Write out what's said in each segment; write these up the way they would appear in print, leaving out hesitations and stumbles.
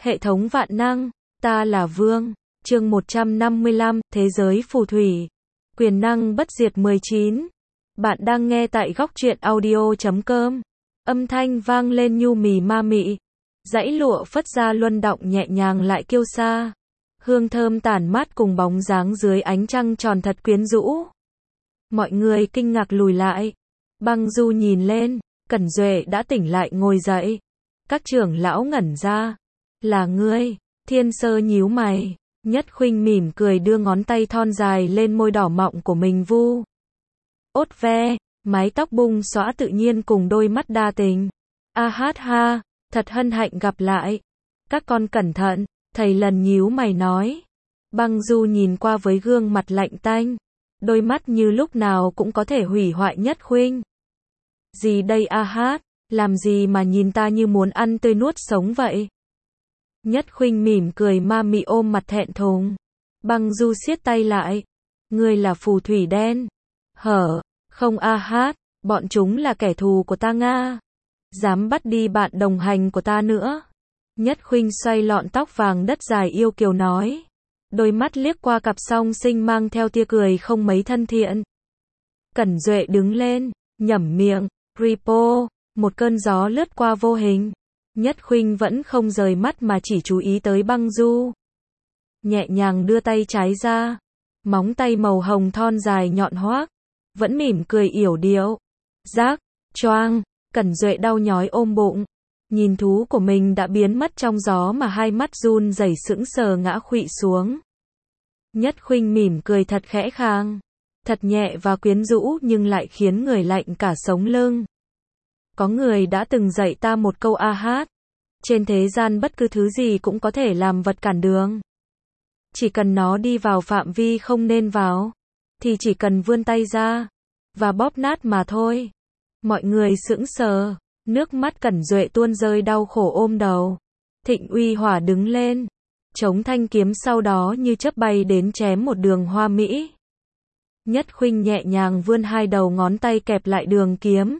Hệ thống vạn năng, ta là Vương. Chương 155, Thế giới phù thủy. Quyền năng bất diệt 19. Bạn đang nghe tại góc truyện audio.com. Âm thanh vang lên nhu mì ma mị. Dãy lụa phất ra luân động nhẹ nhàng lại kiêu sa. Hương thơm tản mát cùng bóng dáng dưới ánh trăng tròn thật quyến rũ. Mọi người kinh ngạc lùi lại. Băng Du nhìn lên, Cẩn Duệ đã tỉnh lại ngồi dậy. Các trưởng lão ngẩn ra. Là ngươi? Thiên Sơ nhíu mày. Nhất Khuynh mỉm cười đưa ngón tay thon dài lên môi đỏ mọng của mình vu. Ốt ve, mái tóc bung xõa tự nhiên cùng đôi mắt đa tình. A hát ha, thật hân hạnh gặp lại. Các con cẩn thận, thầy lần nhíu mày nói. Băng Du nhìn qua với gương mặt lạnh tanh. Đôi mắt như lúc nào cũng có thể hủy hoại Nhất Khuynh. Gì đây A hát, làm gì mà nhìn ta như muốn ăn tươi nuốt sống vậy? Nhất Khuynh mỉm cười ma mị ôm mặt thẹn thùng. Băng Du siết tay lại. Ngươi là phù thủy đen. Hở, không A hát, bọn chúng là kẻ thù của ta Nga. Dám bắt đi bạn đồng hành của ta nữa. Nhất Khuynh xoay lọn tóc vàng đất dài yêu kiều nói. Đôi mắt liếc qua cặp song sinh mang theo tia cười không mấy thân thiện. Cẩn Duệ đứng lên, nhẩm miệng, Ripo, một cơn gió lướt qua vô hình. Nhất Khuynh vẫn không rời mắt mà chỉ chú ý tới Băng Du. Nhẹ nhàng đưa tay trái ra. Móng tay màu hồng thon dài nhọn hoác. Vẫn mỉm cười yểu điệu. Rác, choang, Cẩn Duệ đau nhói ôm bụng. Nhìn thú của mình đã biến mất trong gió mà hai mắt run rẩy sững sờ ngã khuỵu xuống. Nhất Khuynh mỉm cười thật khẽ khàng. Thật nhẹ và quyến rũ nhưng lại khiến người lạnh cả sống lưng. Có người đã từng dạy ta một câu A hát. Trên thế gian bất cứ thứ gì cũng có thể làm vật cản đường. Chỉ cần nó đi vào phạm vi không nên vào. Thì chỉ cần vươn tay ra. Và bóp nát mà thôi. Mọi người sững sờ. Nước mắt Cẩn Duệ tuôn rơi đau khổ ôm đầu. Thịnh Uy Hỏa đứng lên. Chống thanh kiếm sau đó như chớp bay đến chém một đường hoa mỹ. Nhất Khuynh nhẹ nhàng vươn hai đầu ngón tay kẹp lại đường kiếm.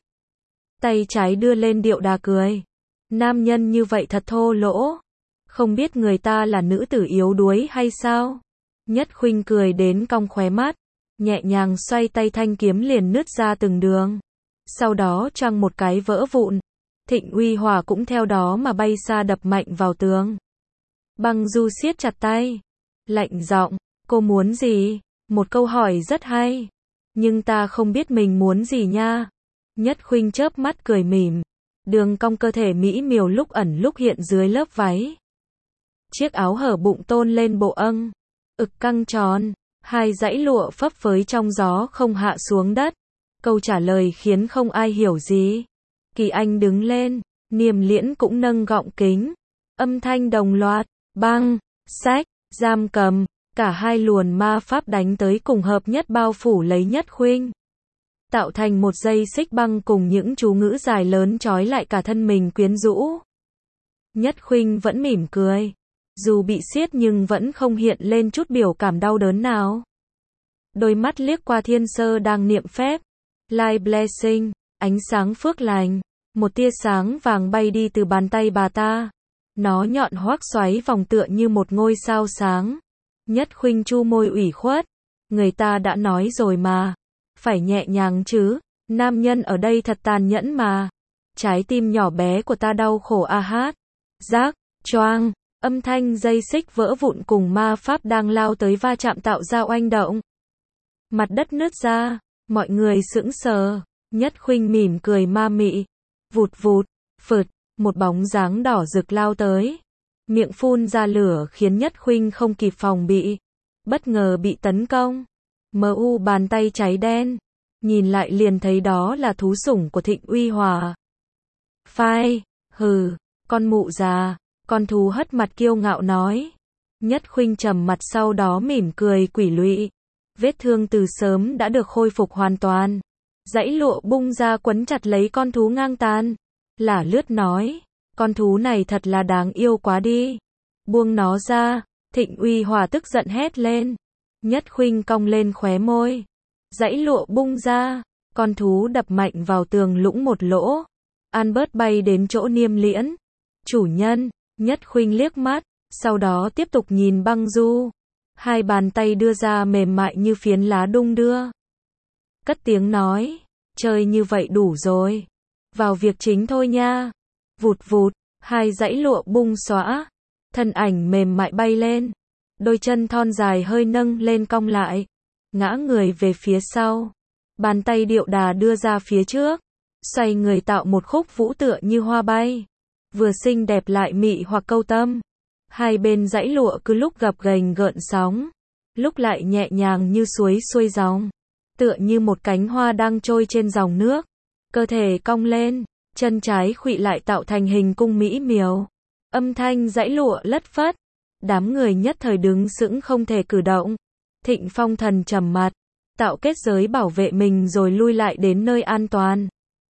Tay trái đưa lên điệu đà cười. Nam nhân như vậy thật thô lỗ. Không biết người ta là nữ tử yếu đuối hay sao? Nhất Khuynh cười đến cong khóe mắt. Nhẹ nhàng xoay tay thanh kiếm liền nứt ra từng đường. Sau đó choang một cái vỡ vụn. Thịnh Uy Hỏa cũng theo đó mà bay xa đập mạnh vào tường. Băng Du siết chặt tay. Lạnh giọng, cô muốn gì? Một câu hỏi rất hay. Nhưng ta không biết mình muốn gì nha. Nhất Khuynh chớp mắt cười mỉm. Đường cong cơ thể mỹ miều lúc ẩn lúc hiện dưới lớp váy. Chiếc áo hở bụng tôn lên bộ âng. Ực căng tròn. Hai dãy lụa phấp phới trong gió không hạ xuống đất. Câu trả lời khiến không ai hiểu gì. Kỳ Anh đứng lên. Niềm Liễn cũng nâng gọng kính. Âm thanh đồng loạt. Băng, sách, giam cầm. Cả hai luồn ma pháp đánh tới cùng hợp nhất bao phủ lấy Nhất Khuynh. Tạo thành một dây xích băng cùng những chú ngữ dài lớn trói lại cả thân mình quyến rũ. Nhất Khuynh vẫn mỉm cười. Dù bị siết nhưng vẫn không hiện lên chút biểu cảm đau đớn nào. Đôi mắt liếc qua Thiên Sơ đang niệm phép. Light Blessing, ánh sáng phước lành. Một tia sáng vàng bay đi từ bàn tay bà ta. Nó nhọn hoác xoáy vòng tựa như một ngôi sao sáng. Nhất Khuynh chu môi ủy khuất. Người ta đã nói rồi mà. Phải nhẹ nhàng chứ. Nam nhân ở đây thật tàn nhẫn mà. Trái tim nhỏ bé của ta đau khổ A hát. Rác, choang. Âm thanh dây xích vỡ vụn cùng ma pháp đang lao tới va chạm tạo ra oanh động. Mặt đất nứt ra. Mọi người sững sờ. Nhất Khuynh mỉm cười ma mị. Vụt vụt, phượt. Một bóng dáng đỏ rực lao tới. Miệng phun ra lửa khiến Nhất Khuynh không kịp phòng bị. Bất ngờ bị tấn công. MU bàn tay cháy đen. Nhìn lại liền thấy đó là thú sủng của Thịnh Uy Hỏa. Phai, hừ, con mụ già. Con thú hất mặt kiêu ngạo nói. Nhất Khuynh trầm mặt sau đó mỉm cười quỷ lụy. Vết thương từ sớm đã được khôi phục hoàn toàn. Dãy lụa bung ra quấn chặt lấy con thú ngang tàn. Lả lướt nói. Con thú này thật là đáng yêu quá đi. Buông nó ra. Thịnh Uy Hỏa tức giận hét lên. Nhất Khuynh cong lên khóe môi. Dãy lụa bung ra. Con thú đập mạnh vào tường lũng một lỗ. Albert bay đến chỗ Niêm Liễn. Chủ nhân. Nhất Khuynh liếc mắt, sau đó tiếp tục nhìn băng du. Hai bàn tay đưa ra mềm mại như phiến lá đung đưa. Cất tiếng nói, chơi như vậy đủ rồi. Vào việc chính thôi nha. Vụt vụt, hai dãy lụa bung xõa. Thân ảnh mềm mại bay lên. Đôi chân thon dài hơi nâng lên cong lại. Ngã người về phía sau. Bàn tay điệu đà đưa ra phía trước. Xoay người tạo một khúc vũ tựa như hoa bay. Vừa xinh đẹp lại mị hoặc câu tâm. Hai bên dãy lụa cứ lúc gập ghềnh gợn sóng. Lúc lại nhẹ nhàng như suối xuôi dòng. Tựa như một cánh hoa đang trôi trên dòng nước. Cơ thể cong lên. Chân trái khuỵu lại tạo thành hình cung mỹ miều. Âm thanh dãy lụa lất phất. Đám người nhất thời đứng sững không thể cử động. Thịnh Phong Thần trầm mặt. Tạo kết giới bảo vệ mình rồi lui lại đến nơi an toàn.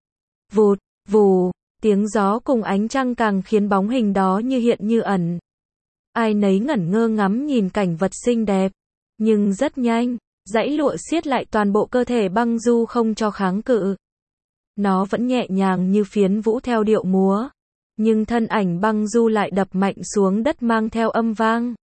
Vụt, vù, tiếng gió cùng ánh trăng càng khiến bóng hình đó như hiện như ẩn. Ai nấy ngẩn ngơ ngắm nhìn cảnh vật xinh đẹp. Nhưng rất nhanh, dãy lụa siết lại toàn bộ cơ thể băng du không cho kháng cự. Nó vẫn nhẹ nhàng như phiến vũ theo điệu múa. Nhưng thân ảnh băng du lại đập mạnh xuống đất mang theo âm vang.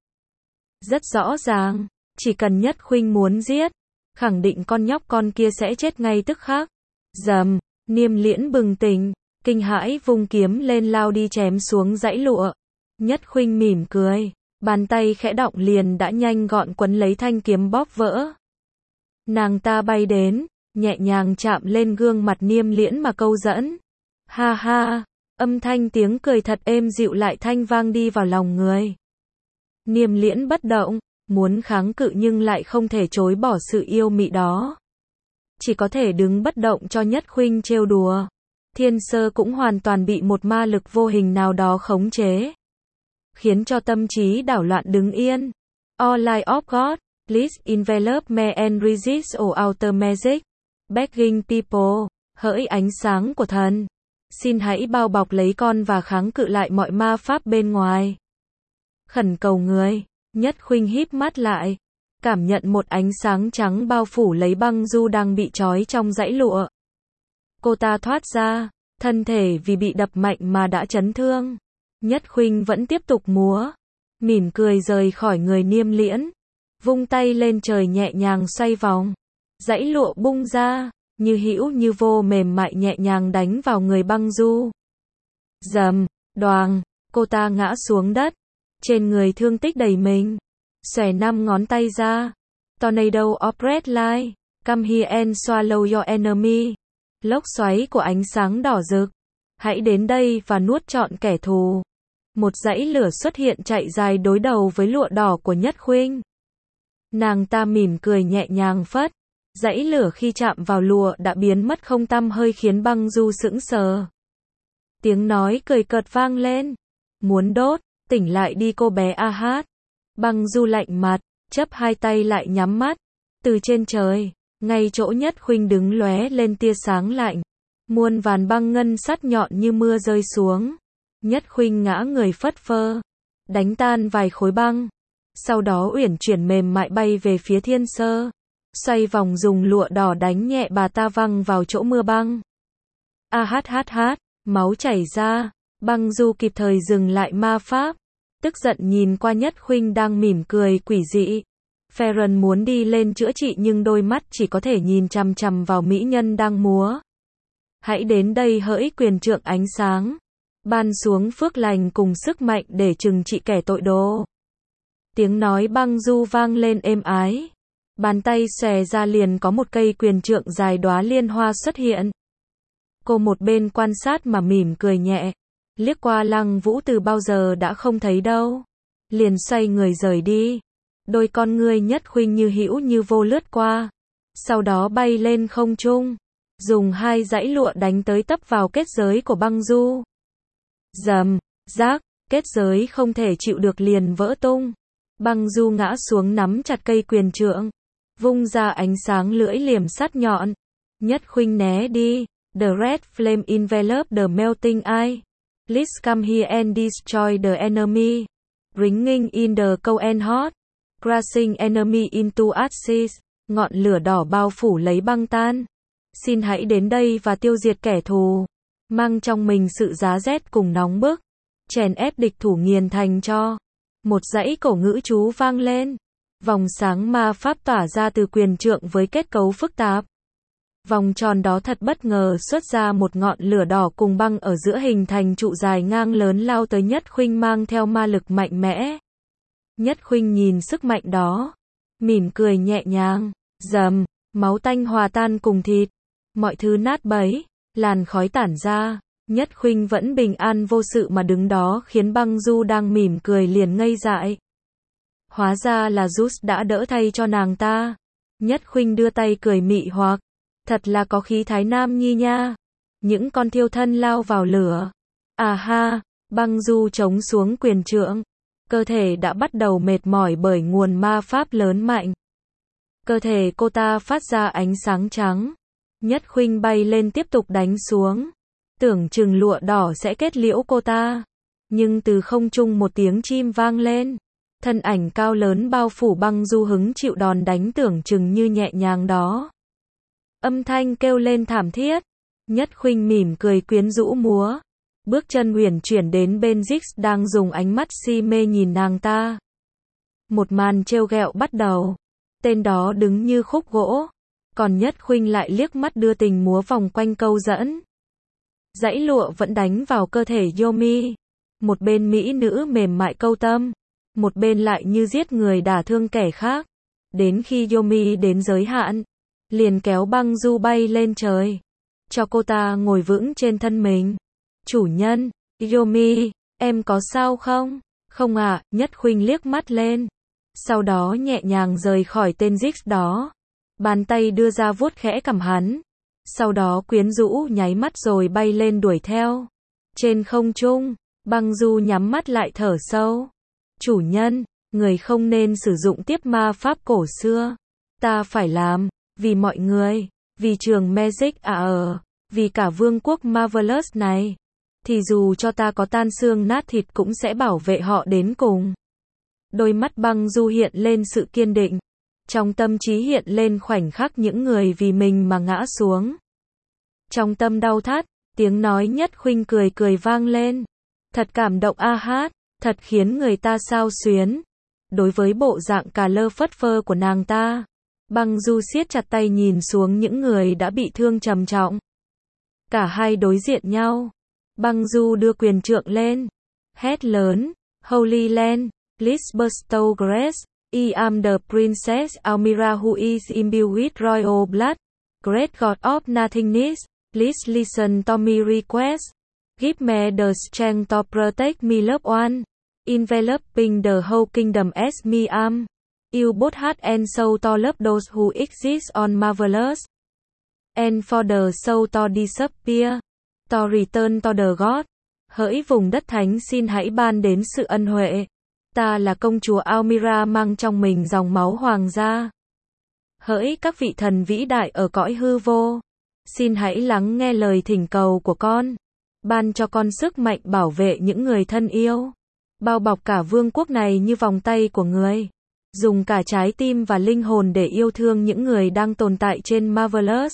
Rất rõ ràng, chỉ cần Nhất Khuynh muốn giết, khẳng định con nhóc con kia sẽ chết ngay tức khắc. Rầm, Niêm Liễn bừng tỉnh, kinh hãi vung kiếm lên lao đi chém xuống dãy lụa. Nhất Khuynh mỉm cười, bàn tay khẽ động liền đã nhanh gọn quấn lấy thanh kiếm bóp vỡ. Nàng ta bay đến, nhẹ nhàng chạm lên gương mặt Niêm Liễn mà câu dẫn. Ha ha, âm thanh tiếng cười thật êm dịu lại thanh vang đi vào lòng người. Niêm Liễn bất động, muốn kháng cự nhưng lại không thể chối bỏ sự yêu mị đó. Chỉ có thể đứng bất động cho Nhất Khuynh trêu đùa. Thiên Sơ cũng hoàn toàn bị một ma lực vô hình nào đó khống chế. Khiến cho tâm trí đảo loạn đứng yên. All light of God, please envelop me and resist all outer magic. Begging people, hỡi ánh sáng của thần. Xin hãy bao bọc lấy con và kháng cự lại mọi ma pháp bên ngoài. Khẩn cầu người, Nhất Khuynh híp mắt lại. Cảm nhận một ánh sáng trắng bao phủ lấy băng du đang bị trói trong dãy lụa. Cô ta thoát ra, thân thể vì bị đập mạnh mà đã chấn thương. Nhất Khuynh vẫn tiếp tục múa. Mỉm cười rời khỏi người Niêm Liễn. Vung tay lên trời nhẹ nhàng xoay vòng. Dãy lụa bung ra, như hữu như vô mềm mại nhẹ nhàng đánh vào người băng du. Rầm, đoàng, cô ta ngã xuống đất. Trên người thương tích đầy mình. Xòe 5 ngón tay ra. Tornado of red light. Come here and swallow your enemy. Lốc xoáy của ánh sáng đỏ rực. Hãy đến đây và nuốt trọn kẻ thù. Một dãy lửa xuất hiện chạy dài đối đầu với lụa đỏ của Nhất Khuynh. Nàng ta mỉm cười nhẹ nhàng phất. Dãy lửa khi chạm vào lụa đã biến mất không tăm hơi khiến băng du sững sờ. Tiếng nói cười cợt vang lên. Muốn đốt, tỉnh lại đi cô bé a hát. Băng du lạnh mặt, chắp hai tay lại nhắm mắt. Từ trên trời, ngay chỗ Nhất Khuynh đứng lóe lên tia sáng lạnh. Muôn vàn băng ngân sắt nhọn như mưa rơi xuống. Nhất Khuynh ngã người phất phơ, đánh tan vài khối băng. Sau đó uyển chuyển mềm mại bay về phía Thiên Sơ. Xoay vòng dùng lụa đỏ đánh nhẹ bà ta văng vào chỗ mưa băng. A hát hát hát, máu chảy ra. Băng du kịp thời dừng lại ma pháp. Tức giận nhìn qua Nhất Khuynh đang mỉm cười quỷ dị. Phèron muốn đi lên chữa trị nhưng đôi mắt chỉ có thể nhìn chằm chằm vào mỹ nhân đang múa. Hãy đến đây hỡi quyền trượng ánh sáng. Ban xuống phước lành cùng sức mạnh để trừng trị kẻ tội đồ. Tiếng nói băng du vang lên êm ái. Bàn tay xòe ra liền có một cây quyền trượng dài đóa liên hoa xuất hiện. Cô một bên quan sát mà mỉm cười nhẹ. Liếc qua Lăng Vũ từ bao giờ đã không thấy đâu. Liền xoay người rời đi. Đôi con ngươi Nhất Khuynh như hữu như vô lướt qua. Sau đó bay lên không trung. Dùng hai dãy lụa đánh tới tấp vào kết giới của băng du. Rầm, rác, kết giới không thể chịu được liền vỡ tung. Băng du ngã xuống nắm chặt cây quyền trượng. Vung ra ánh sáng lưỡi liềm sắt nhọn. Nhất Khuynh né đi. The red flame enveloped the melting eye. Please come here and destroy the enemy. Ringing in the cold and hot. Crushing enemy into ashes. Ngọn lửa đỏ bao phủ lấy băng tan. Xin hãy đến đây và tiêu diệt kẻ thù. Mang trong mình sự giá rét cùng nóng bức. chèn ép địch thủ nghiền thành tro. Một dãy cổ ngữ chú vang lên. Vòng sáng ma pháp tỏa ra từ quyền trượng với kết cấu phức tạp. Vòng tròn đó thật bất ngờ xuất ra một ngọn lửa đỏ cùng băng ở giữa hình thành trụ dài ngang lớn lao tới Nhất Khuynh mang theo ma lực mạnh mẽ. Nhất Khuynh nhìn sức mạnh đó, mỉm cười nhẹ nhàng, rầm, máu tanh hòa tan cùng thịt, mọi thứ nát bấy, làn khói tản ra, Nhất Khuynh vẫn bình an vô sự mà đứng đó khiến Băng Du đang mỉm cười liền ngây dại. Hóa ra là Zeus đã đỡ thay cho nàng ta. Nhất Khuynh đưa tay cười mị hoặc, thật là có khí thái nam nhi nha. Những con thiêu thân lao vào lửa. À ha, Băng Du chống xuống quyền trượng. Cơ thể đã bắt đầu mệt mỏi bởi nguồn ma pháp lớn mạnh. Cơ thể cô ta phát ra ánh sáng trắng. Nhất Khuynh bay lên tiếp tục đánh xuống. Tưởng chừng lụa đỏ sẽ kết liễu cô ta. Nhưng từ không trung một tiếng chim vang lên. Thân ảnh cao lớn bao phủ Băng Du hứng chịu đòn đánh tưởng chừng như nhẹ nhàng đó. Âm thanh kêu lên thảm thiết. Nhất Khuynh mỉm cười quyến rũ múa. Bước chân uyển chuyển đến bên Ziggs đang dùng ánh mắt si mê nhìn nàng ta. Một màn trêu ghẹo bắt đầu. Tên đó đứng như khúc gỗ. Còn Nhất Khuynh lại liếc mắt đưa tình múa vòng quanh câu dẫn. Dãy lụa vẫn đánh vào cơ thể Yomi. Một bên mỹ nữ mềm mại câu tâm. Một bên lại như giết người đả thương kẻ khác. Đến khi Yomi đến giới hạn, liền kéo Băng Du bay lên trời. Cho cô ta ngồi vững trên thân mình. Chủ nhân, Yomi, em có sao không? Không ạ, Nhất Khuynh liếc mắt lên. Sau đó nhẹ nhàng rời khỏi tên Ziggs đó. Bàn tay đưa ra vuốt khẽ cằm hắn. Sau đó quyến rũ nháy mắt rồi bay lên đuổi theo. Trên không trung, Băng Du nhắm mắt lại thở sâu. Chủ nhân, người không nên sử dụng tiếp ma pháp cổ xưa. Ta phải làm, vì mọi người, vì trường Magic vì cả vương quốc Marvelous này. Thì dù cho ta có tan xương nát thịt cũng sẽ bảo vệ họ đến cùng. Đôi mắt Băng Du hiện lên sự kiên định. Trong tâm trí hiện lên khoảnh khắc những người vì mình mà ngã xuống. Trong tâm đau thắt, tiếng nói Nhất Khuynh cười cười vang lên. Thật cảm động a hát, thật khiến người ta xao xuyến. Đối với bộ dạng cà lơ phất phơ của nàng ta, Băng Du siết chặt tay nhìn xuống những người đã bị thương trầm trọng. Cả hai đối diện nhau. Băng Du đưa quyền trượng lên. Hét lớn, Holy Land, please bestow grace. I am the Princess Almira who is imbued with royal blood. Great God of nothingness, please listen to my request. Give me the strength to protect me loved one. Enveloping the whole kingdom as me am. You both heart and soul to love those who exist on Marvelous. And for the soul to disappear. To return to the God. Hỡi vùng đất thánh xin hãy ban đến sự ân huệ. Ta là công chúa Almira mang trong mình dòng máu hoàng gia. Hỡi các vị thần vĩ đại ở cõi hư vô. Xin hãy lắng nghe lời thỉnh cầu của con. Ban cho con sức mạnh bảo vệ những người thân yêu. Bao bọc cả vương quốc này như vòng tay của người. Dùng cả trái tim và linh hồn để yêu thương những người đang tồn tại trên Marvelous.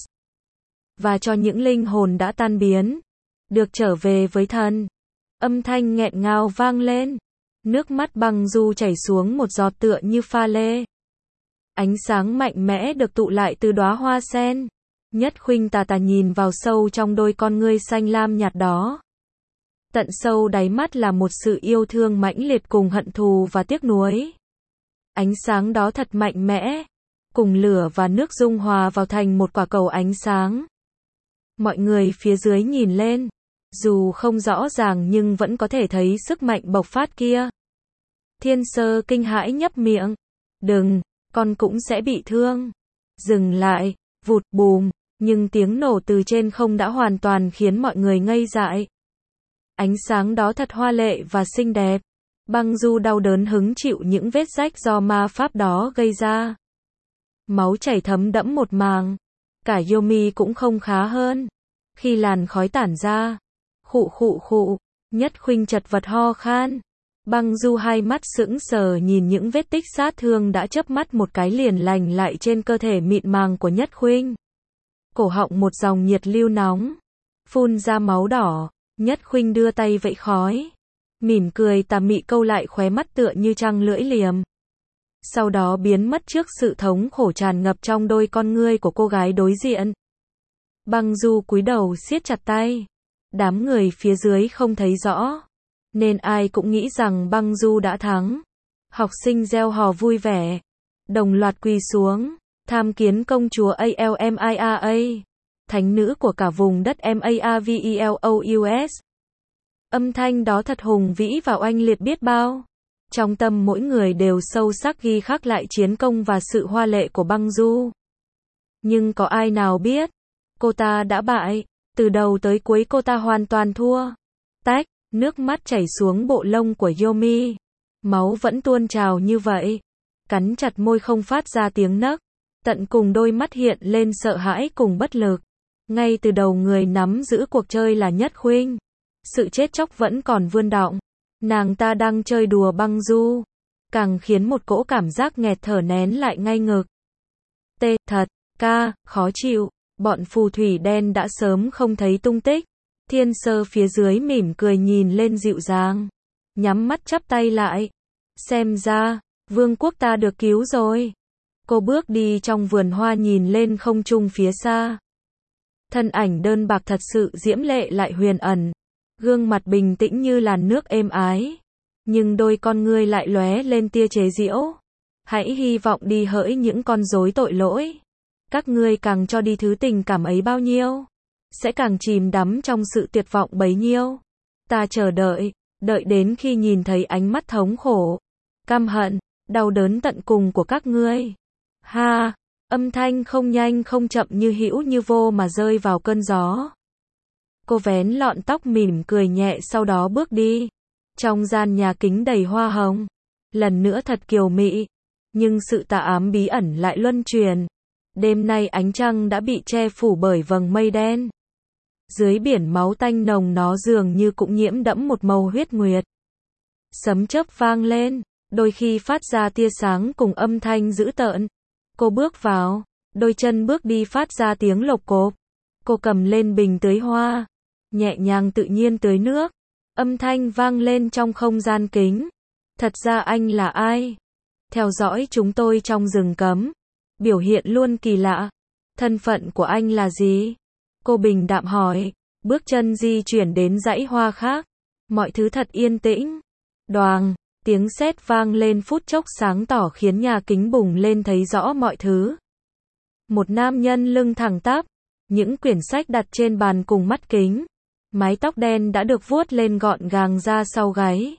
Và cho những linh hồn đã tan biến. Được trở về với thần. Âm thanh nghẹn ngào vang lên. Nước mắt Băng Du chảy xuống một giọt tựa như pha lê. Ánh sáng mạnh mẽ được tụ lại từ đóa hoa sen. Nhất Khuynh tà tà nhìn vào sâu trong đôi con ngươi xanh lam nhạt đó. Tận sâu đáy mắt là một sự yêu thương mãnh liệt cùng hận thù và tiếc nuối. Ánh sáng đó thật mạnh mẽ. Cùng lửa và nước dung hòa vào thành một quả cầu ánh sáng. Mọi người phía dưới nhìn lên. Dù không rõ ràng nhưng vẫn có thể thấy sức mạnh bộc phát kia. Thiên Sơ kinh hãi nhấp miệng. Đừng, con cũng sẽ bị thương. Dừng lại, vụt bùm, nhưng tiếng nổ từ trên không đã hoàn toàn khiến mọi người ngây dại. Ánh sáng đó thật hoa lệ và xinh đẹp. Băng Du đau đớn hứng chịu những vết rách do ma pháp đó gây ra. Máu chảy thấm đẫm một màng. Cả Yomi cũng không khá hơn. Khi làn khói tản ra, khụ khụ khụ, Nhất Khuynh chật vật ho khan. Băng Du hai mắt sững sờ nhìn những vết tích sát thương đã chớp mắt một cái liền lành lại trên cơ thể mịn màng của Nhất Khuynh. Cổ họng một dòng nhiệt lưu nóng, phun ra máu đỏ. Nhất Khuynh đưa tay vẫy khói. mỉm cười tà mị câu lại khóe mắt tựa như trăng lưỡi liềm. Sau đó biến mất trước sự thống khổ tràn ngập trong đôi con ngươi của cô gái đối diện. Băng Du cúi đầu siết chặt tay. Đám người phía dưới không thấy rõ, nên ai cũng nghĩ rằng Băng Du đã thắng. Học sinh reo hò vui vẻ, đồng loạt quỳ xuống, tham kiến công chúa ALMIRA, thánh nữ của cả vùng đất MAVELOUS. Âm thanh đó thật hùng vĩ và oanh liệt biết bao. Trong tâm mỗi người đều sâu sắc ghi khắc lại chiến công và sự hoa lệ của Băng Du. Nhưng có ai nào biết, cô ta đã bại, từ đầu tới cuối cô ta hoàn toàn thua. Tách, nước mắt chảy xuống bộ lông của Yomi. Máu vẫn tuôn trào như vậy. Cắn chặt môi không phát ra tiếng nấc. Tận cùng đôi mắt hiện lên sợ hãi cùng bất lực. Ngay từ đầu người nắm giữ cuộc chơi là Nhất Khuynh. Sự chết chóc vẫn còn vươn đọng. Nàng ta đang chơi đùa Băng Du. Càng khiến một cỗ cảm giác nghẹt thở nén lại ngay ngực. Thật, khó chịu. Bọn phù thủy đen đã sớm không thấy tung tích. Thiên Sơ phía dưới mỉm cười nhìn lên dịu dàng. Nhắm mắt chắp tay lại. Xem ra, vương quốc ta được cứu rồi. Cô bước đi trong vườn hoa nhìn lên không trung phía xa. Thân ảnh đơn bạc thật sự diễm lệ lại huyền ẩn. Gương mặt bình tĩnh như làn nước êm ái. Nhưng đôi con ngươi lại lóe lên tia chế giễu. Hãy hy vọng đi hỡi những con rối tội lỗi. Các ngươi càng cho đi thứ tình cảm ấy bao nhiêu, sẽ càng chìm đắm trong sự tuyệt vọng bấy nhiêu. Ta chờ đợi, đợi đến khi nhìn thấy ánh mắt thống khổ, căm hận, đau đớn tận cùng của các ngươi. Ha, âm thanh không nhanh không chậm như hữu như vô mà rơi vào cơn gió. Cô vén lọn tóc mỉm cười nhẹ sau đó bước đi. Trong gian nhà kính đầy hoa hồng, lần nữa thật kiều mị, nhưng sự tà ám bí ẩn lại luân truyền. Đêm nay ánh trăng đã bị che phủ bởi vầng mây đen. Dưới biển máu tanh nồng nó dường như cũng nhiễm đẫm một màu huyết nguyệt. Sấm chớp vang lên, đôi khi phát ra tia sáng cùng âm thanh dữ tợn. Cô bước vào, đôi chân bước đi phát ra tiếng lộc cộp. Cô cầm lên bình tưới hoa, nhẹ nhàng tự nhiên tưới nước. Âm thanh vang lên trong không gian kính. Thật ra anh là ai? Theo dõi chúng tôi trong rừng cấm. Biểu hiện luôn kỳ lạ. Thân phận của anh là gì? Cô bình đạm hỏi. Bước chân di chuyển đến dãy hoa khác. Mọi thứ thật yên tĩnh. Đoàng, tiếng sét vang lên phút chốc sáng tỏ khiến nhà kính bùng lên thấy rõ mọi thứ. Một nam nhân lưng thẳng tắp. Những quyển sách đặt trên bàn cùng mắt kính. Mái tóc đen đã được vuốt lên gọn gàng ra sau gáy.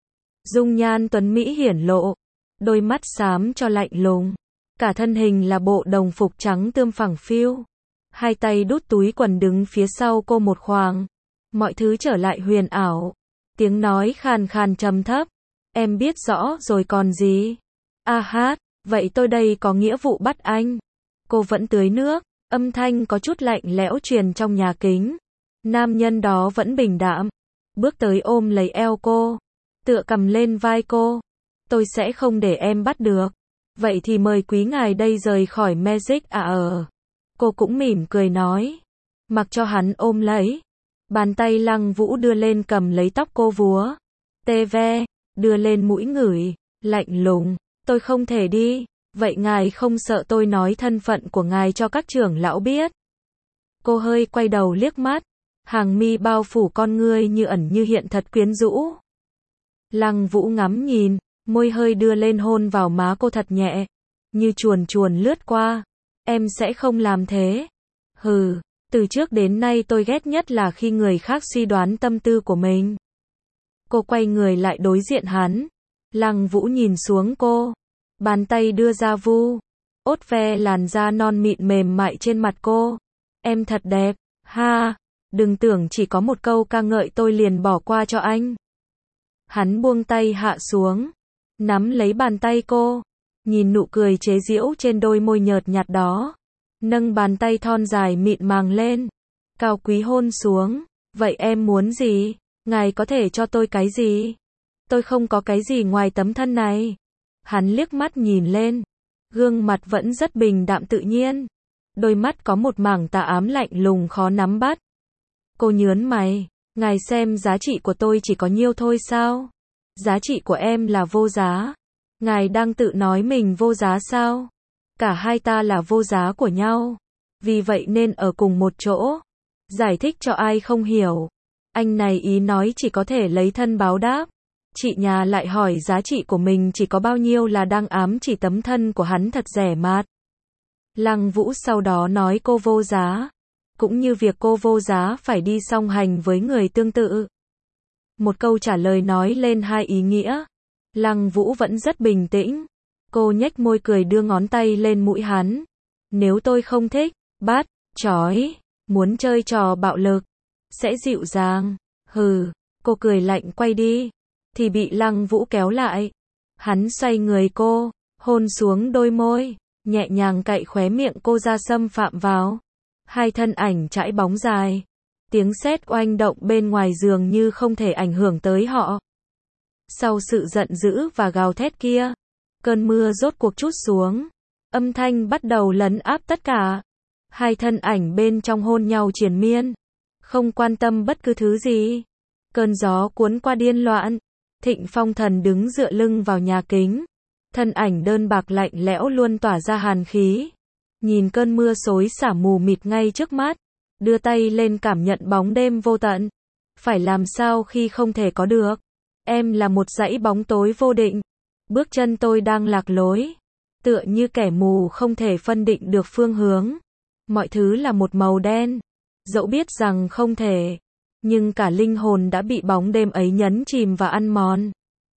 Dung nhan tuấn mỹ hiển lộ. Đôi mắt xám cho lạnh lùng. Cả thân hình là bộ đồng phục trắng tươm phẳng phiu. Hai tay đút túi quần đứng phía sau cô một khoảng. Mọi thứ trở lại huyền ảo. Tiếng nói khàn khàn trầm thấp. Em biết rõ rồi còn gì? Vậy tôi đây có nghĩa vụ bắt anh. Cô vẫn tưới nước. Âm thanh có chút lạnh lẽo truyền trong nhà kính. Nam nhân đó vẫn bình đạm. Bước tới ôm lấy eo cô. Tựa cầm lên vai cô. Tôi sẽ không để em bắt được. Vậy thì mời quý ngài đây rời khỏi Magic Cô cũng mỉm cười nói. Mặc cho hắn ôm lấy. Bàn tay Lăng Vũ đưa lên cầm lấy tóc cô vúa. Tê ve, đưa lên mũi ngửi. Lạnh lùng. Tôi không thể đi. Vậy ngài không sợ tôi nói thân phận của ngài cho các trưởng lão biết? Cô hơi quay đầu liếc mắt. Hàng mi bao phủ con ngươi như ẩn như hiện thật quyến rũ. Lăng Vũ ngắm nhìn. Môi hơi đưa lên hôn vào má cô thật nhẹ. Như chuồn chuồn lướt qua. Em sẽ không làm thế. Hừ, từ trước đến nay tôi ghét nhất là khi người khác suy đoán tâm tư của mình. Cô quay người lại đối diện hắn. Lăng Vũ nhìn xuống cô. Bàn tay đưa ra vu. Ốt ve làn da non mịn mềm mại trên mặt cô. Em thật đẹp. Ha, đừng tưởng chỉ có một câu ca ngợi tôi liền bỏ qua cho anh. Hắn buông tay hạ xuống. Nắm lấy bàn tay cô. Nhìn nụ cười chế giễu trên đôi môi nhợt nhạt đó. Nâng bàn tay thon dài mịn màng lên. Cao quý hôn xuống. Vậy em muốn gì? Ngài có thể cho tôi cái gì? Tôi không có cái gì ngoài tấm thân này. Hắn liếc mắt nhìn lên. Gương mặt vẫn rất bình đạm tự nhiên. Đôi mắt có một mảng tà ám lạnh lùng khó nắm bắt. Cô nhớn mày. Ngài xem giá trị của tôi chỉ có nhiêu thôi sao? Giá trị của em là vô giá. Ngài đang tự nói mình vô giá sao? Cả hai ta là vô giá của nhau. Vì vậy nên ở cùng một chỗ. Giải thích cho ai không hiểu. Anh này ý nói chỉ có thể lấy thân báo đáp. Chị nhà lại hỏi giá trị của mình chỉ có bao nhiêu là đang ám chỉ tấm thân của hắn thật rẻ mạt. Lăng Vũ sau đó nói cô vô giá. Cũng như việc cô vô giá phải đi song hành với người tương tự. Một câu trả lời nói lên hai ý nghĩa. Lăng Vũ vẫn rất bình tĩnh. Cô nhếch môi cười đưa ngón tay lên mũi hắn. Nếu tôi không thích, bắt, trói, muốn chơi trò bạo lực, sẽ dịu dàng. Hừ, cô cười lạnh quay đi. Thì bị Lăng Vũ kéo lại. Hắn xoay người cô, hôn xuống đôi môi, nhẹ nhàng cạy khóe miệng cô ra xâm phạm vào. Hai thân ảnh chãi bóng dài. Tiếng sét oanh động bên ngoài giường như không thể ảnh hưởng tới họ. Sau sự giận dữ và gào thét kia, cơn mưa rốt cuộc trút xuống. Âm thanh bắt đầu lấn áp tất cả. Hai thân ảnh bên trong hôn nhau triền miên. Không quan tâm bất cứ thứ gì. Cơn gió cuốn qua điên loạn. Thịnh Phong Thần đứng dựa lưng vào nhà kính. Thân ảnh đơn bạc lạnh lẽo luôn tỏa ra hàn khí. Nhìn cơn mưa xối xả mù mịt ngay trước mắt. Đưa tay lên cảm nhận bóng đêm vô tận. Phải làm sao khi không thể có được. Em là một dãy bóng tối vô định. Bước chân tôi đang lạc lối. Tựa như kẻ mù không thể phân định được phương hướng. Mọi thứ là một màu đen. Dẫu biết rằng không thể. Nhưng cả linh hồn đã bị bóng đêm ấy nhấn chìm và ăn mòn.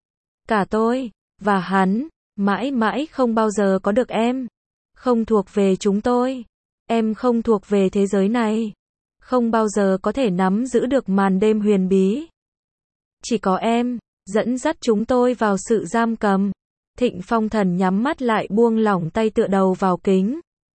Cả tôi, và hắn, mãi mãi không bao giờ có được em. Không thuộc về chúng tôi. Em không thuộc về thế giới này. Không bao giờ có thể nắm giữ được màn đêm huyền bí. Chỉ có em, dẫn dắt chúng tôi vào sự giam cầm. Thịnh Phong Thần nhắm mắt lại buông lỏng tay tựa đầu vào kính.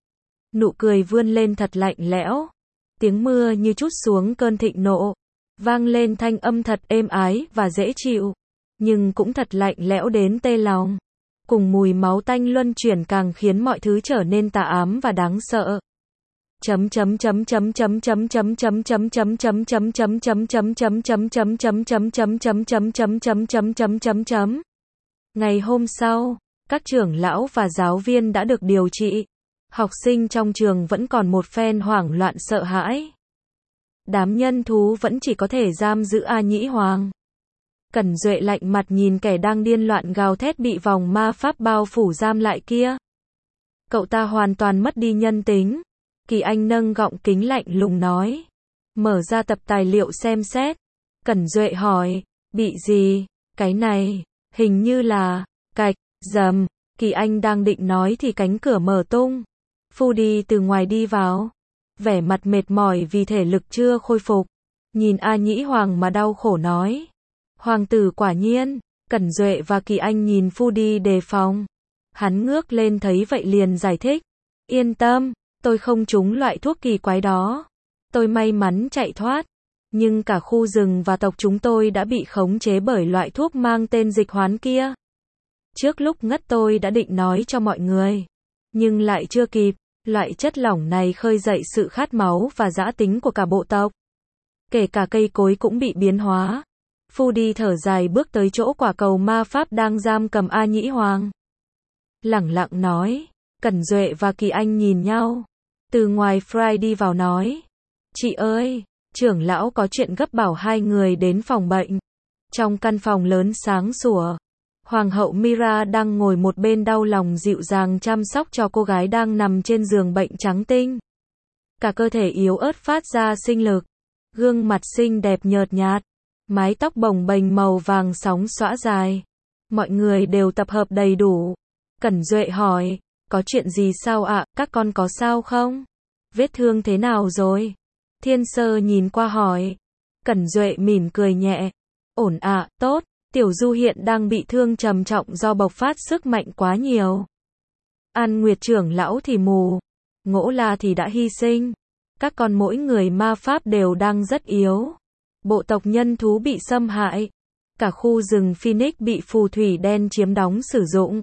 Nụ cười vươn lên thật lạnh lẽo. Tiếng mưa như trút xuống cơn thịnh nộ. Vang lên thanh âm thật êm ái và dễ chịu. Nhưng cũng thật lạnh lẽo đến tê lòng. Cùng mùi máu tanh luân chuyển càng khiến mọi thứ trở nên tà ám và đáng sợ. Ngày hôm sau, các trưởng lão và giáo viên đã được điều trị. Học sinh trong trường vẫn còn một phen hoảng loạn sợ hãi. Đám nhân thú vẫn chỉ có thể giam giữ A Nhĩ Hoàng. Cẩn Duệ lạnh mặt nhìn kẻ đang điên loạn gào thét bị vòng ma pháp bao phủ giam lại kia. Cậu ta hoàn toàn mất đi nhân tính. Kỳ Anh nâng gọng kính lạnh lùng nói. Mở ra tập tài liệu xem xét. Cẩn Duệ hỏi, bị gì? Cái này, hình như là, cạch, dầm. Kỳ Anh đang định nói thì cánh cửa mở tung. Phu đi từ ngoài đi vào. Vẻ mặt mệt mỏi vì thể lực chưa khôi phục. Nhìn A Nhĩ Hoàng mà đau khổ nói. Hoàng tử quả nhiên. Cẩn Duệ và Kỳ Anh nhìn Phu đi đề phòng. Hắn ngước lên thấy vậy liền giải thích. Yên tâm, tôi không trúng loại thuốc kỳ quái đó. Tôi may mắn chạy thoát. Nhưng cả khu rừng và tộc chúng tôi đã bị khống chế bởi loại thuốc mang tên dịch hoán kia. Trước lúc ngất tôi đã định nói cho mọi người. Nhưng lại chưa kịp. Loại chất lỏng này khơi dậy sự khát máu và dã tính của cả bộ tộc. Kể cả cây cối cũng bị biến hóa. Phu đi thở dài bước tới chỗ quả cầu ma pháp đang giam cầm A Nhĩ Hoàng. Lẳng lặng nói. Cẩn Duệ và Kỳ Anh nhìn nhau. Từ ngoài Fry đi vào nói. Chị ơi, trưởng lão có chuyện gấp bảo hai người đến phòng bệnh. Trong căn phòng lớn sáng sủa. Hoàng hậu Mira đang ngồi một bên đau lòng dịu dàng chăm sóc cho cô gái đang nằm trên giường bệnh trắng tinh. Cả cơ thể yếu ớt phát ra sinh lực. Gương mặt xinh đẹp nhợt nhạt. Mái tóc bồng bềnh màu vàng sóng xõa dài. Mọi người đều tập hợp đầy đủ. Cẩn Duệ hỏi, có chuyện gì sao ạ, các con có sao không? Vết thương thế nào rồi? Thiên Sơ nhìn qua hỏi. Cẩn Duệ mỉm cười nhẹ. Ổn ạ, tốt. Tiểu Du hiện đang bị thương trầm trọng do bộc phát sức mạnh quá nhiều. An Nguyệt trưởng lão thì mù. Ngỗ La thì đã hy sinh. Các con mỗi người ma pháp đều đang rất yếu. Bộ tộc nhân thú bị xâm hại. Cả khu rừng Phoenix bị phù thủy đen chiếm đóng sử dụng.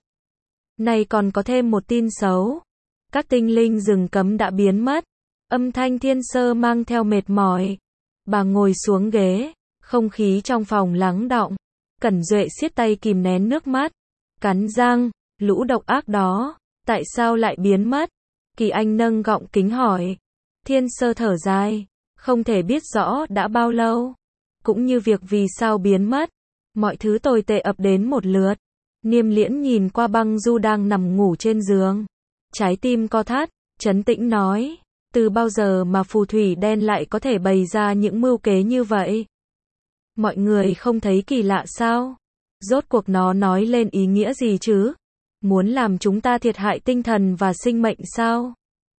Này còn có thêm một tin xấu. Các tinh linh rừng cấm đã biến mất. Âm thanh Thiên Sơ mang theo mệt mỏi. Bà ngồi xuống ghế, không khí trong phòng lắng đọng. Cẩn Duệ siết tay kìm nén nước mắt, cắn răng, lũ độc ác đó, tại sao lại biến mất? Kỳ Anh nâng gọng kính hỏi. Thiên Sơ thở dài, không thể biết rõ đã bao lâu, cũng như việc vì sao biến mất. Mọi thứ tồi tệ ập đến một lượt. Niêm Liễn nhìn qua Băng Du đang nằm ngủ trên giường, trái tim co thắt, trấn tĩnh nói, từ bao giờ mà phù thủy đen lại có thể bày ra những mưu kế như vậy? Mọi người không thấy kỳ lạ sao? Rốt cuộc nó nói lên ý nghĩa gì chứ? Muốn làm chúng ta thiệt hại tinh thần và sinh mệnh sao?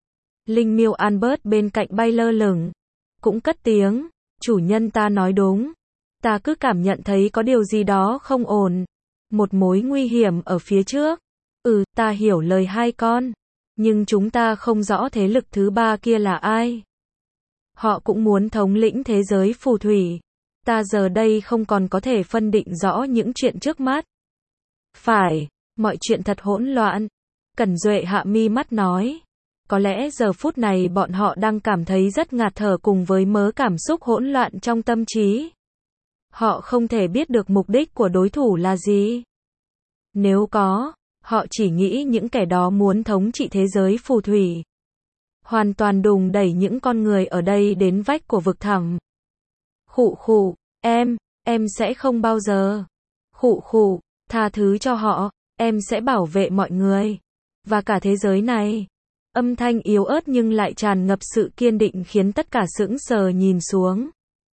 Linh miêu Albert bên cạnh bay lơ lửng, cũng cất tiếng, chủ nhân ta nói đúng. Ta cứ cảm nhận thấy có điều gì đó không ổn. Một mối nguy hiểm ở phía trước. Ta hiểu lời hai con. Nhưng chúng ta không rõ thế lực thứ ba kia là ai. Họ cũng muốn thống lĩnh thế giới phù thủy. Ta giờ đây không còn có thể phân định rõ những chuyện trước mắt. Phải, mọi chuyện thật hỗn loạn. Cẩn Duệ hạ mi mắt nói. Có lẽ giờ phút này bọn họ đang cảm thấy rất ngạt thở cùng với mớ cảm xúc hỗn loạn trong tâm trí. Họ không thể biết được mục đích của đối thủ là gì. Nếu có, họ chỉ nghĩ những kẻ đó muốn thống trị thế giới phù thủy. Hoàn toàn đùng đẩy những con người ở đây đến vách của vực thẳm. Khụ khụ, em sẽ không bao giờ. Khụ khụ, tha thứ cho họ, em sẽ bảo vệ mọi người. Và cả thế giới này. Âm thanh yếu ớt nhưng lại tràn ngập sự kiên định khiến tất cả sững sờ nhìn xuống.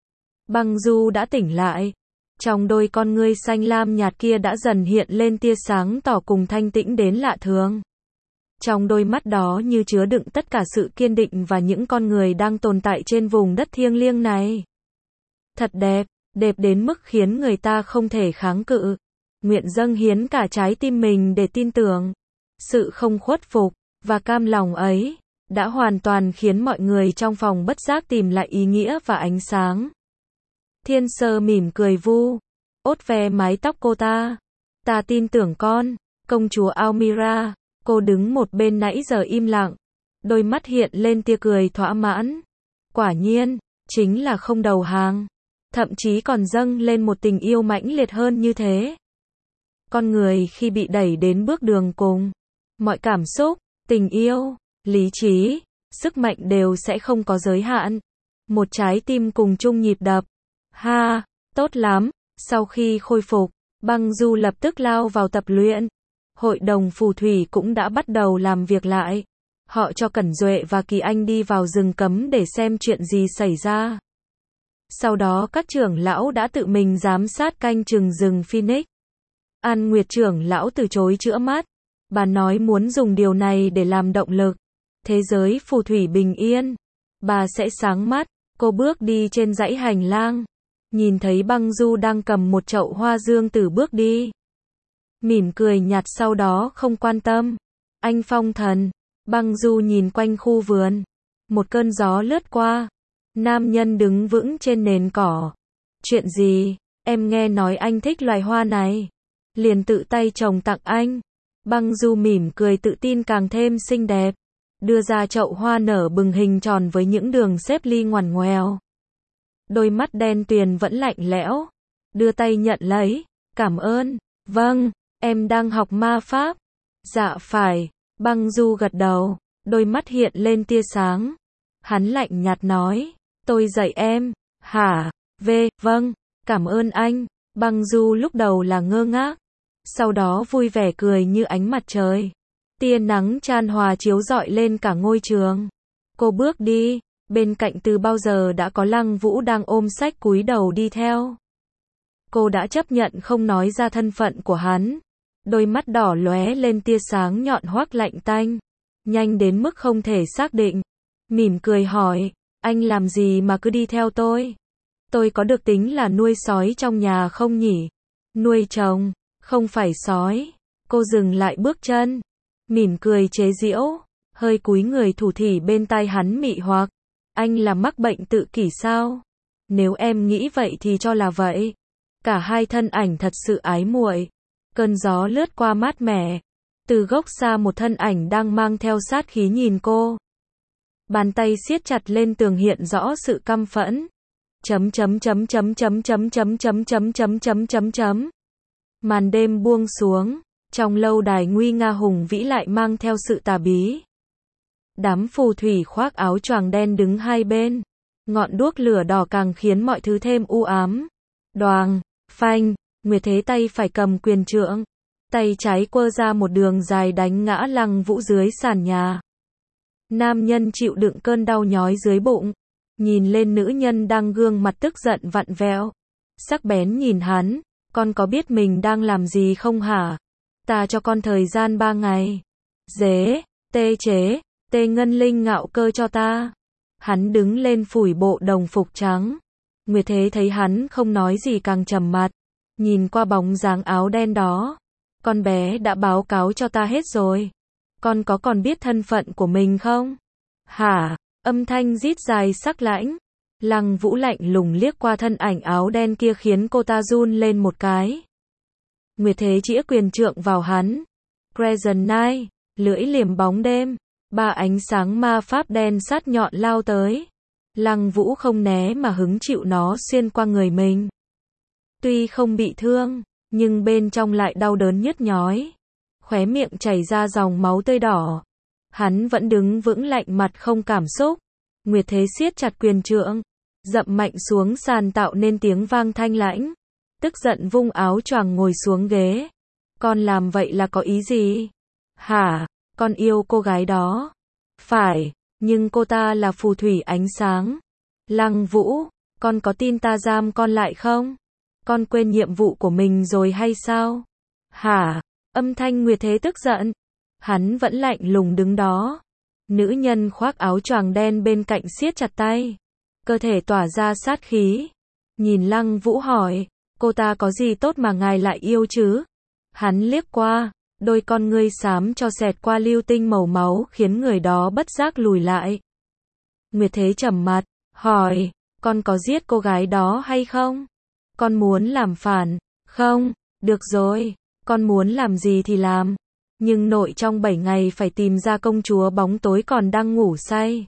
Băng Du đã tỉnh lại. Trong đôi con ngươi xanh lam nhạt kia đã dần hiện lên tia sáng tỏ cùng thanh tĩnh đến lạ thường. Trong đôi mắt đó như chứa đựng tất cả sự kiên định và những con người đang tồn tại trên vùng đất thiêng liêng này. Thật đẹp, đẹp đến mức khiến người ta không thể kháng cự. Nguyện dâng hiến cả trái tim mình để tin tưởng. Sự không khuất phục và cam lòng ấy đã hoàn toàn khiến mọi người trong phòng bất giác tìm lại ý nghĩa và ánh sáng. Thiên Sơ mỉm cười vu, ốt ve mái tóc cô ta. Ta tin tưởng con, công chúa Almira. Cô đứng một bên nãy giờ im lặng, đôi mắt hiện lên tia cười thỏa mãn. Quả nhiên, chính là không đầu hàng, thậm chí còn dâng lên một tình yêu mãnh liệt hơn như thế. Con người khi bị đẩy đến bước đường cùng, mọi cảm xúc, tình yêu, lý trí, sức mạnh đều sẽ không có giới hạn. Một trái tim cùng chung nhịp đập. Ha, tốt lắm. Sau khi khôi phục, Băng Du lập tức lao vào tập luyện. Hội đồng phù thủy cũng đã bắt đầu làm việc lại. Họ cho Cẩn Duệ và Kỳ Anh đi vào rừng cấm để xem chuyện gì xảy ra. Sau đó các trưởng lão đã tự mình giám sát canh chừng rừng Phoenix. An Nguyệt trưởng lão từ chối chữa mắt. Bà nói muốn dùng điều này để làm động lực. Thế giới phù thủy bình yên. Bà sẽ sáng mắt. Cô bước đi trên dãy hành lang. Nhìn thấy Băng Du đang cầm một chậu hoa dương tử bước đi. Mỉm cười nhạt sau đó không quan tâm. Anh Phong Thần. Băng Du nhìn quanh khu vườn. Một cơn gió lướt qua. Nam nhân đứng vững trên nền cỏ. Chuyện gì? Em nghe nói anh thích loài hoa này. Liền tự tay trồng tặng anh. Băng Du mỉm cười tự tin càng thêm xinh đẹp. Đưa ra chậu hoa nở bừng hình tròn với những đường xếp ly ngoằn ngoèo. Đôi mắt đen tuyền vẫn lạnh lẽo. Đưa tay nhận lấy. Cảm ơn. Vâng, em đang học ma pháp. Dạ phải. Băng Du gật đầu. Đôi mắt hiện lên tia sáng. Hắn lạnh nhạt nói. Tôi dạy em. Hả? Vâng. Cảm ơn anh. Băng Du lúc đầu là ngơ ngác. Sau đó vui vẻ cười như ánh mặt trời. Tia nắng chan hòa chiếu rọi lên cả ngôi trường. Cô bước đi. Bên cạnh từ bao giờ đã có Lăng Vũ đang ôm sách cúi đầu đi theo. Cô đã chấp nhận không nói ra thân phận của hắn. Đôi mắt đỏ lóe lên tia sáng nhọn hoắc lạnh tanh. Nhanh đến mức không thể xác định. Mỉm cười hỏi. Anh làm gì mà cứ đi theo tôi? Tôi có được tính là nuôi sói trong nhà không nhỉ? Nuôi chồng, không phải sói. Cô dừng lại bước chân. Mỉm cười chế giễu. Hơi cúi người thủ thỉ bên tai hắn mị hoặc. Anh là mắc bệnh tự kỷ sao? Nếu em nghĩ vậy thì cho là vậy. Cả hai thân ảnh thật sự ái muội. Cơn gió lướt qua mát mẻ. Từ góc xa một thân ảnh đang mang theo sát khí nhìn cô. Bàn tay siết chặt lên tường hiện rõ sự căm phẫn. chấm chấm chấm chấm chấm chấm chấm chấm chấm chấm chấm chấm chấm. Màn đêm buông xuống, trong lâu đài nguy nga hùng vĩ lại mang theo sự tà bí. Đám phù thủy khoác áo choàng đen đứng hai bên, ngọn đuốc lửa đỏ càng khiến mọi thứ thêm u ám. Đoàng, phanh, Nguyệt Thế tay phải cầm quyền trượng, tay trái quơ ra một đường dài đánh ngã Lăng Vũ dưới sàn nhà. Nam nhân chịu đựng cơn đau nhói dưới bụng, nhìn lên nữ nhân đang gương mặt tức giận vặn vẹo, sắc bén nhìn hắn, con có biết mình đang làm gì không hả? Ta cho con thời gian 3 ngày. Dế, tê chế, tê ngân linh ngạo cơ cho ta. Hắn đứng lên phủi bộ đồng phục trắng. Nguyệt Thế thấy hắn không nói gì càng trầm mặt, nhìn qua bóng dáng áo đen đó. Con bé đã báo cáo cho ta hết rồi. Con có còn biết thân phận của mình không? Hả? Âm thanh rít dài sắc lãnh. Lăng Vũ lạnh lùng liếc qua thân ảnh áo đen kia khiến cô ta run lên một cái. Nguyệt Thế chĩa quyền trượng vào hắn. Crescent Knight, lưỡi liềm bóng đêm, 3 ánh sáng ma pháp đen sát nhọn lao tới. Lăng Vũ không né mà hứng chịu nó xuyên qua người mình. Tuy không bị thương, nhưng bên trong lại đau đớn nhức nhói. Khóe miệng chảy ra dòng máu tươi đỏ. Hắn vẫn đứng vững lạnh mặt không cảm xúc. Nguyệt Thế siết chặt quyền trượng, dậm mạnh xuống sàn tạo nên tiếng vang thanh lãnh. Tức giận vung áo choàng ngồi xuống ghế. Con làm vậy là có ý gì? Hả? Con yêu cô gái đó. Phải, nhưng cô ta là phù thủy ánh sáng. Lăng Vũ, con có tin ta giam con lại không? Con quên nhiệm vụ của mình rồi hay sao? Hả? Âm thanh Nguyệt Thế tức giận. Hắn vẫn lạnh lùng đứng đó. Nữ nhân khoác áo choàng đen bên cạnh siết chặt tay, cơ thể tỏa ra sát khí. Nhìn Lăng Vũ hỏi, cô ta có gì tốt mà ngài lại yêu chứ? Hắn liếc qua, đôi con ngươi xám cho xẹt qua lưu tinh màu máu khiến người đó bất giác lùi lại. Nguyệt Thế trầm mặt, hỏi, con có giết cô gái đó hay không? Con muốn làm phản? Không, được rồi, con muốn làm gì thì làm. Nhưng nội trong 7 ngày phải tìm ra công chúa bóng tối còn đang ngủ say.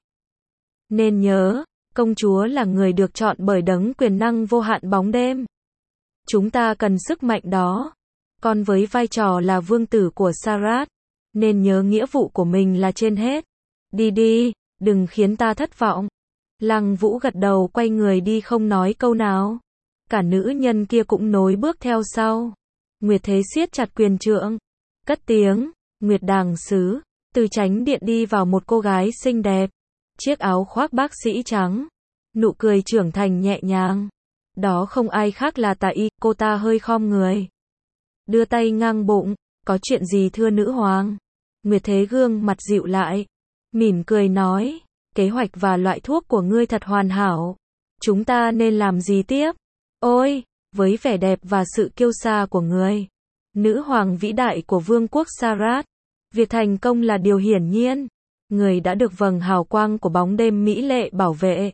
Nên nhớ, công chúa là người được chọn bởi đấng quyền năng vô hạn bóng đêm. Chúng ta cần sức mạnh đó. Con với vai trò là vương tử của Sarat, nên nhớ nghĩa vụ của mình là trên hết. Đi đi, đừng khiến ta thất vọng. Lăng Vũ gật đầu quay người đi không nói câu nào. Cả nữ nhân kia cũng nối bước theo sau. Nguyệt Thế siết chặt quyền trượng. Cất tiếng, Nguyệt Đàng Sứ, từ tránh điện đi vào một cô gái xinh đẹp. Chiếc áo khoác bác sĩ trắng. Nụ cười trưởng thành nhẹ nhàng. Đó không ai khác là Tà Y, cô ta hơi khom người. Đưa tay ngang bụng, có chuyện gì thưa nữ hoàng? Nguyệt Thế gương mặt dịu lại. Mỉm cười nói, kế hoạch và loại thuốc của ngươi thật hoàn hảo. Chúng ta nên làm gì tiếp? Ôi, với vẻ đẹp và sự kiêu sa của ngươi, nữ hoàng vĩ đại của vương quốc Sarat, việc thành công là điều hiển nhiên. Người đã được vầng hào quang của bóng đêm mỹ lệ bảo vệ.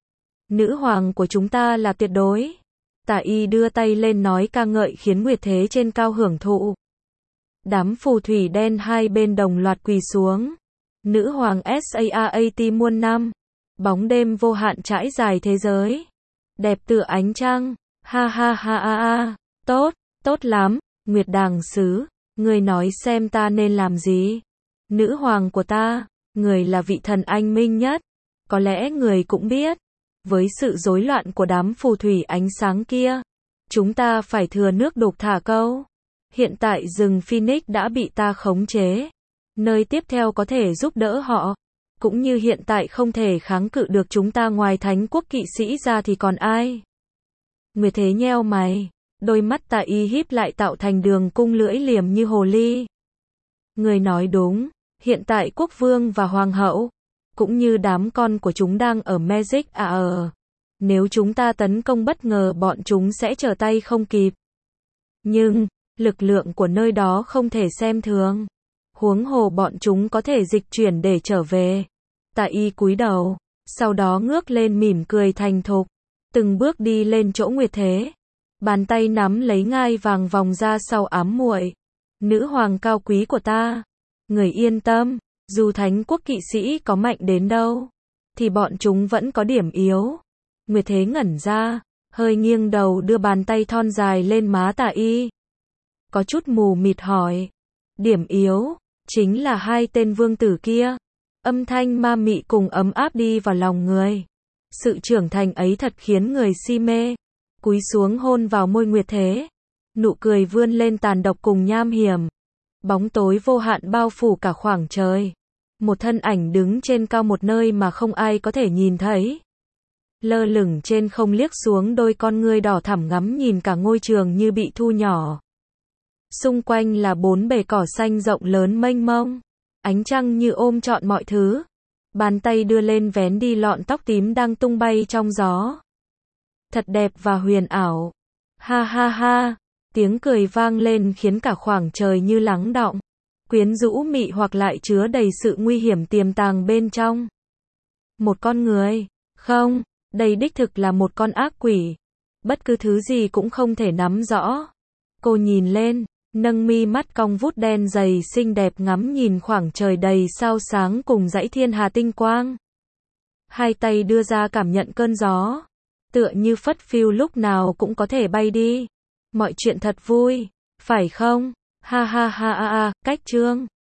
Nữ hoàng của chúng ta là tuyệt đối. Tà Y đưa tay lên nói ca ngợi khiến Nguyệt Thế trên cao hưởng thụ. Đám phù thủy đen hai bên đồng loạt quỳ xuống. Nữ hoàng Saat muôn năm. Bóng đêm vô hạn trải dài thế giới. Đẹp tựa ánh trăng. Ha ha ha ha ha. Tốt, tốt lắm. Nguyệt Đàng Sứ, người nói xem ta nên làm gì? Nữ hoàng của ta, người là vị thần anh minh nhất. Có lẽ người cũng biết, với sự rối loạn của đám phù thủy ánh sáng kia, chúng ta phải thừa nước đục thả câu. Hiện tại rừng Phoenix đã bị ta khống chế. Nơi tiếp theo có thể giúp đỡ họ, cũng như hiện tại không thể kháng cự được chúng ta ngoài thánh quốc kỵ sĩ ra thì còn ai? Nguyệt Thế nheo mày. Đôi mắt Tà Y híp lại tạo thành đường cung lưỡi liềm như hồ ly. Người nói đúng, hiện tại quốc vương và hoàng hậu, cũng như đám con của chúng đang ở Magic Hour. Nếu chúng ta tấn công bất ngờ bọn chúng sẽ trở tay không kịp. Nhưng, lực lượng của nơi đó không thể xem thường. Huống hồ bọn chúng có thể dịch chuyển để trở về. Tà Y cúi đầu, sau đó ngước lên mỉm cười thành thục. Từng bước đi lên chỗ Nguyệt Thế. Bàn tay nắm lấy ngai vàng vòng ra sau ám muội. Nữ hoàng cao quý của ta. Người yên tâm, dù thánh quốc kỵ sĩ có mạnh đến đâu, thì bọn chúng vẫn có điểm yếu. Nguyệt Thế ngẩn ra, hơi nghiêng đầu đưa bàn tay thon dài lên má Tả Y. Có chút mù mịt hỏi. Điểm yếu, chính là hai tên vương tử kia. Âm thanh ma mị cùng ấm áp đi vào lòng người. Sự trưởng thành ấy thật khiến người si mê. Cúi xuống hôn vào môi Nguyệt Thế. Nụ cười vươn lên tàn độc cùng nham hiểm. Bóng tối vô hạn bao phủ cả khoảng trời. Một thân ảnh đứng trên cao một nơi mà không ai có thể nhìn thấy. Lơ lửng trên không liếc xuống, đôi con ngươi đỏ thẳm ngắm nhìn cả ngôi trường như bị thu nhỏ. Xung quanh là bốn bể cỏ xanh rộng lớn mênh mông. Ánh trăng như ôm trọn mọi thứ. Bàn tay đưa lên vén đi lọn tóc tím đang tung bay trong gió. Thật đẹp và huyền ảo. Ha ha ha. Tiếng cười vang lên khiến cả khoảng trời như lắng đọng. Quyến rũ mị hoặc lại chứa đầy sự nguy hiểm tiềm tàng bên trong. Một con người. Không, đây đích thực là một con ác quỷ. Bất cứ thứ gì cũng không thể nắm rõ. Cô nhìn lên, nâng mi mắt cong vút đen dày xinh đẹp ngắm nhìn khoảng trời đầy sao sáng cùng dãy thiên hà tinh quang. Hai tay đưa ra cảm nhận cơn gió. Tựa như phất phiu lúc nào cũng có thể bay đi. Mọi chuyện thật vui, phải không? Ha ha ha ha ha, cách chương.